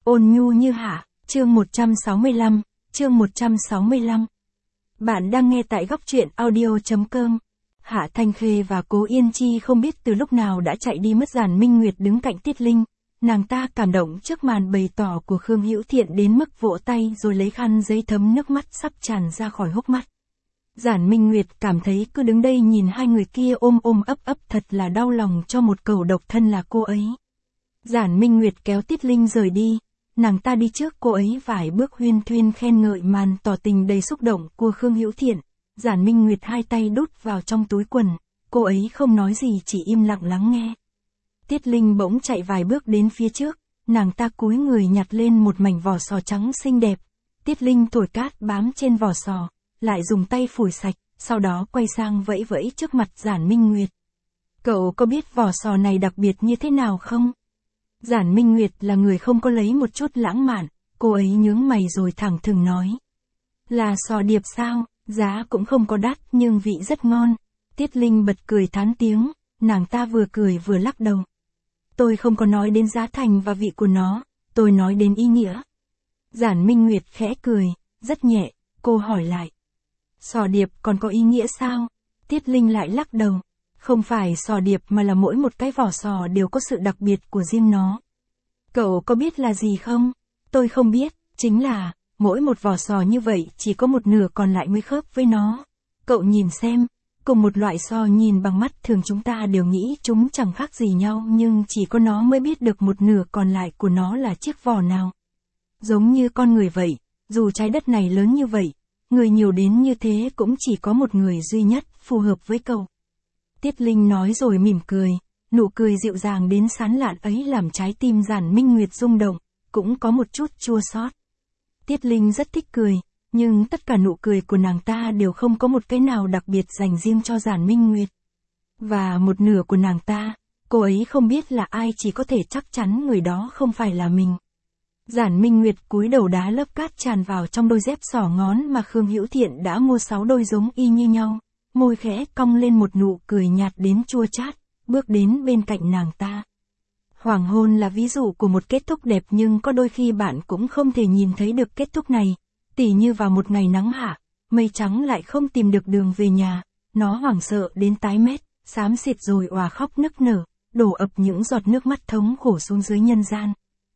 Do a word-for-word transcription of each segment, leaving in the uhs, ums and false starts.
Ôn nhu như hạ, chương một trăm sáu mươi lăm, chương một trăm sáu mươi lăm. Bạn đang nghe tại góc truyện audio.com. Hạ Thanh Khê và Cố Yên Chi không biết từ lúc nào đã chạy đi mất. Giản Minh Nguyệt đứng cạnh Tiết Linh, nàng ta cảm động trước màn bày tỏ của Khương Hữu Thiện đến mức vỗ tay rồi lấy khăn giấy thấm nước mắt sắp tràn ra khỏi hốc mắt. Giản Minh Nguyệt cảm thấy cứ đứng đây nhìn hai người kia ôm ôm ấp ấp thật là đau lòng cho một cẩu độc thân là cô ấy. Giản Minh Nguyệt kéo Tiết Linh rời đi, nàng ta đi trước cô ấy vài bước huyên thuyên khen ngợi màn tỏ tình đầy xúc động của Khương Hữu Thiện. Giản Minh Nguyệt hai tay đút vào trong túi quần, cô ấy không nói gì chỉ im lặng lắng nghe. Tiết Linh bỗng chạy vài bước đến phía trước, nàng ta cúi người nhặt lên một mảnh vỏ sò trắng xinh đẹp. Tiết Linh thổi cát bám trên vỏ sò, lại dùng tay phủi sạch, sau đó quay sang vẫy vẫy trước mặt Giản Minh Nguyệt. Cậu có biết vỏ sò này đặc biệt như thế nào không? Giản Minh Nguyệt là người không có lấy một chút lãng mạn, cô ấy nhướng mày rồi thẳng thừng nói. Là sò điệp sao, giá cũng không có đắt nhưng vị rất ngon. Tiết Linh bật cười thán tiếng, nàng ta vừa cười vừa lắc đầu. Tôi không có nói đến giá thành và vị của nó, tôi nói đến ý nghĩa. Giản Minh Nguyệt khẽ cười, rất nhẹ, cô hỏi lại. Sò điệp còn có ý nghĩa sao? Tiết Linh lại lắc đầu. Không phải sò điệp mà là mỗi một cái vỏ sò đều có sự đặc biệt của riêng nó. Cậu có biết là gì không? Tôi không biết, chính là, mỗi một vỏ sò như vậy chỉ có một nửa còn lại mới khớp với nó. Cậu nhìn xem, cùng một loại sò nhìn bằng mắt thường chúng ta đều nghĩ chúng chẳng khác gì nhau nhưng chỉ có nó mới biết được một nửa còn lại của nó là chiếc vỏ nào. Giống như con người vậy, dù trái đất này lớn như vậy, người nhiều đến như thế cũng chỉ có một người duy nhất phù hợp với cậu. Tiết Linh nói rồi mỉm cười, nụ cười dịu dàng đến sán lạn ấy làm trái tim Giản Minh Nguyệt rung động, cũng có một chút chua xót. Tiết Linh rất thích cười, nhưng tất cả nụ cười của nàng ta đều không có một cái nào đặc biệt dành riêng cho Giản Minh Nguyệt. Và một nửa của nàng ta, cô ấy không biết là ai chỉ có thể chắc chắn người đó không phải là mình. Giản Minh Nguyệt cúi đầu đá lớp cát tràn vào trong đôi dép xỏ ngón mà Khương Hữu Thiện đã mua sáu đôi giống y như nhau. Môi khẽ cong lên một nụ cười nhạt đến chua chát, bước đến bên cạnh nàng ta. Hoàng hôn là ví dụ của một kết thúc đẹp nhưng có đôi khi bạn cũng không thể nhìn thấy được kết thúc này. Tỉ như vào một ngày nắng hạ, mây trắng lại không tìm được đường về nhà, nó hoảng sợ đến tái mét, xám xịt rồi òa khóc nức nở, đổ ập những giọt nước mắt thống khổ xuống dưới nhân gian.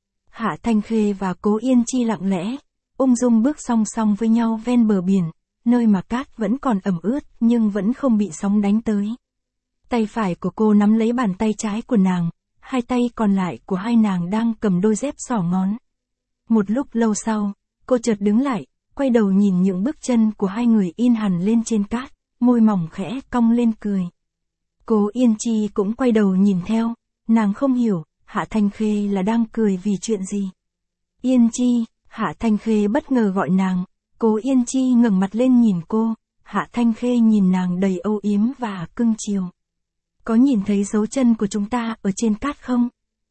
Hạ Thanh Khê và Cố Yên Chi lặng lẽ, ung dung bước song song với nhau ven bờ biển. Nơi mà cát vẫn còn ẩm ướt nhưng vẫn không bị sóng đánh tới. Tay phải của cô nắm lấy bàn tay trái của nàng, hai tay còn lại của hai nàng đang cầm đôi dép xỏ ngón. Một lúc lâu sau, cô chợt đứng lại, quay đầu nhìn những bước chân của hai người in hẳn lên trên cát, môi mỏng khẽ cong lên cười. Cố Yên Chi cũng quay đầu nhìn theo, nàng không hiểu, Hạ Thanh Khê là đang cười vì chuyện gì. Yên Chi, Hạ Thanh Khê bất ngờ gọi nàng. Cố Yên Chi ngẩng mặt lên nhìn cô, Hạ Thanh Khê nhìn nàng đầy âu yếm và cưng chiều. Có nhìn thấy dấu chân của chúng ta ở trên cát không?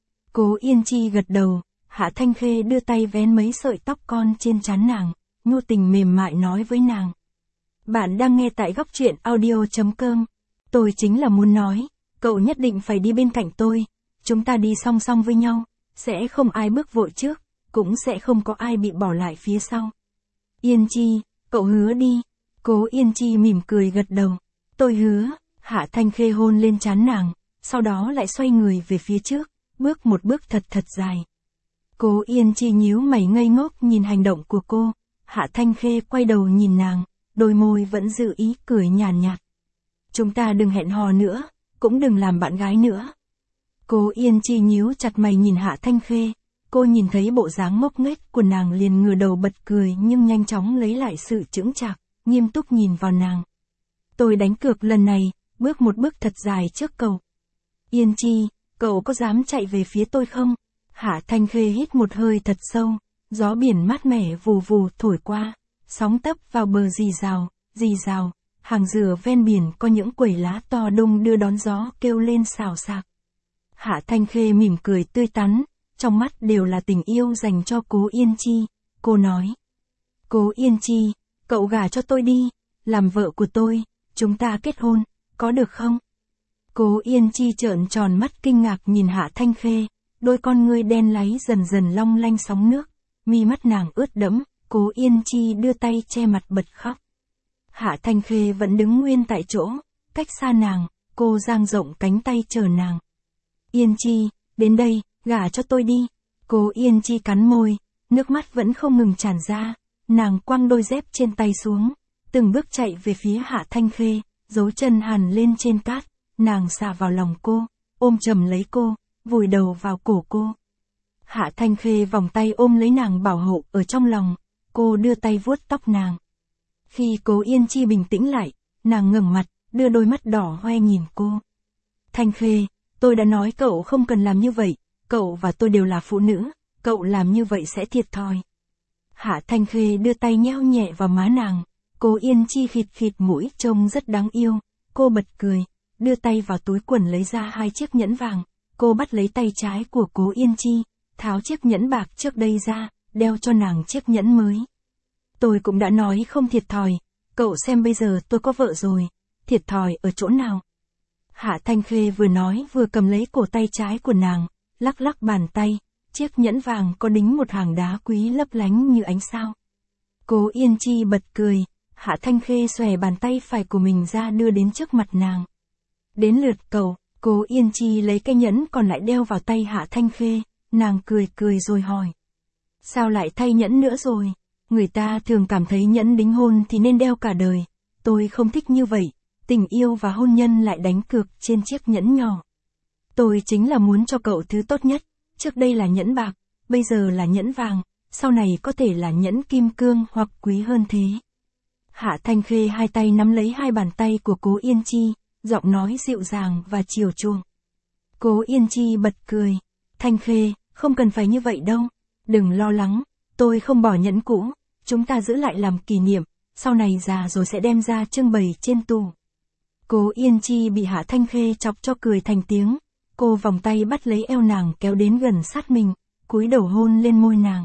Cố Yên Chi gật đầu, Hạ Thanh Khê đưa tay vén mấy sợi tóc con trên trán nàng, nhu tình mềm mại nói với nàng. Bạn đang nghe tại góc truyện audio.com. Tôi chính là muốn nói, cậu nhất định phải đi bên cạnh tôi, chúng ta đi song song với nhau, sẽ không ai bước vội trước, cũng sẽ không có ai bị bỏ lại phía sau. Yên Chi, cậu hứa đi. Cố Yên Chi mỉm cười gật đầu. Tôi hứa. Hạ Thanh Khê hôn lên trán nàng, sau đó lại xoay người về phía trước, bước một bước thật thật dài. Cố Yên Chi nhíu mày ngây ngốc nhìn hành động của cô. Hạ Thanh Khê quay đầu nhìn nàng, đôi môi vẫn giữ ý cười nhàn nhạt, nhạt. Chúng ta đừng hẹn hò nữa, cũng đừng làm bạn gái nữa. Cố Yên Chi nhíu chặt mày nhìn Hạ Thanh Khê. Cô nhìn thấy bộ dáng ngốc nghếch của nàng liền ngửa đầu bật cười nhưng nhanh chóng lấy lại sự chững chạc, nghiêm túc nhìn vào nàng. Tôi đánh cược lần này, bước một bước thật dài trước cậu. Yên Chi, cậu có dám chạy về phía tôi không? Hạ Thanh Khê hít một hơi thật sâu, gió biển mát mẻ vù vù thổi qua, sóng tấp vào bờ rì rào, rì rào, hàng dừa ven biển có những quẩy lá to đung đưa đón gió kêu lên xào xạc. Hạ Thanh Khê mỉm cười tươi tắn. Trong mắt đều là tình yêu dành cho Cố Yên Chi, cô nói. Cố Yên Chi, cậu gả cho tôi đi, làm vợ của tôi, chúng ta kết hôn, có được không? Cố Yên Chi trợn tròn mắt kinh ngạc nhìn Hạ Thanh Khê, đôi con ngươi đen láy dần dần long lanh sóng nước, mi mắt nàng ướt đẫm, Cố Yên Chi đưa tay che mặt bật khóc. Hạ Thanh Khê vẫn đứng nguyên tại chỗ, cách xa nàng, cô dang rộng cánh tay chờ nàng. Yên Chi, đến đây, gả cho tôi đi. Cố Yên Chi cắn môi, nước mắt vẫn không ngừng tràn ra, nàng quăng đôi dép trên tay xuống, từng bước chạy về phía Hạ Thanh Khê, dấu chân hằn lên trên cát, nàng xà vào lòng cô, ôm chầm lấy cô, vùi đầu vào cổ cô. Hạ Thanh Khê vòng tay ôm lấy nàng bảo hộ ở trong lòng, cô đưa tay vuốt tóc nàng. Khi Cố Yên Chi bình tĩnh lại, nàng ngẩng mặt, đưa đôi mắt đỏ hoe nhìn cô. Thanh Khê, tôi đã nói cậu không cần làm như vậy, cậu và tôi đều là phụ nữ, cậu làm như vậy sẽ thiệt thòi. Hạ Thanh Khê đưa tay nheo nhẹ vào má nàng, Cố Yên Chi khịt khịt mũi trông rất đáng yêu, cô bật cười, đưa tay vào túi quần lấy ra hai chiếc nhẫn vàng, cô bắt lấy tay trái của Cố Yên Chi, tháo chiếc nhẫn bạc trước đây ra, đeo cho nàng chiếc nhẫn mới. Tôi cũng đã nói không thiệt thòi, cậu xem bây giờ tôi có vợ rồi, thiệt thòi ở chỗ nào? Hạ Thanh Khê vừa nói vừa cầm lấy cổ tay trái của nàng, lắc lắc bàn tay, chiếc nhẫn vàng có đính một hàng đá quý lấp lánh như ánh sao. Cố Yên Chi bật cười, Hạ Thanh Khê xòe bàn tay phải của mình ra đưa đến trước mặt nàng. Đến lượt cậu, Cố Yên Chi lấy cái nhẫn còn lại đeo vào tay Hạ Thanh Khê, nàng cười cười rồi hỏi. Sao lại thay nhẫn nữa rồi? Người ta thường cảm thấy nhẫn đính hôn thì nên đeo cả đời, tôi không thích như vậy, tình yêu và hôn nhân lại đánh cược trên chiếc nhẫn nhỏ. Tôi chính là muốn cho cậu thứ tốt nhất, trước đây là nhẫn bạc, bây giờ là nhẫn vàng, sau này có thể là nhẫn kim cương hoặc quý hơn thế. Hạ Thanh Khê hai tay nắm lấy hai bàn tay của Cố Yên Chi, giọng nói dịu dàng và chiều chuộng. Cố Yên Chi bật cười, Thanh Khê, không cần phải như vậy đâu, đừng lo lắng, tôi không bỏ nhẫn cũ, chúng ta giữ lại làm kỷ niệm, sau này già rồi sẽ đem ra trưng bày trên tủ. Cố Yên Chi bị Hạ Thanh Khê chọc cho cười thành tiếng, cô vòng tay bắt lấy eo nàng kéo đến gần sát mình, cúi đầu hôn lên môi nàng.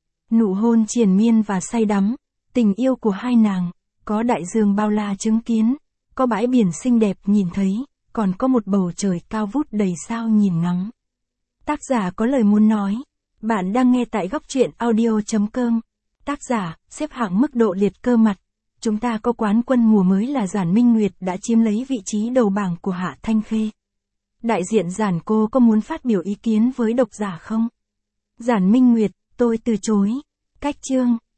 Nụ hôn triền miên và say đắm, tình yêu của hai nàng, có đại dương bao la chứng kiến, có bãi biển xinh đẹp nhìn thấy, còn có một bầu trời cao vút đầy sao nhìn ngắm. Tác giả có lời muốn nói. Bạn đang nghe tại góc truyện audio chấm com. Tác giả, xếp hạng mức độ liệt cơ mặt. Chúng ta có quán quân mùa mới là Giản Minh Nguyệt đã chiếm lấy vị trí đầu bảng của Hạ Thanh Khê. Đại diện Giản cô có muốn phát biểu ý kiến với độc giả không? Giản Minh Nguyệt, tôi từ chối. Cách chương.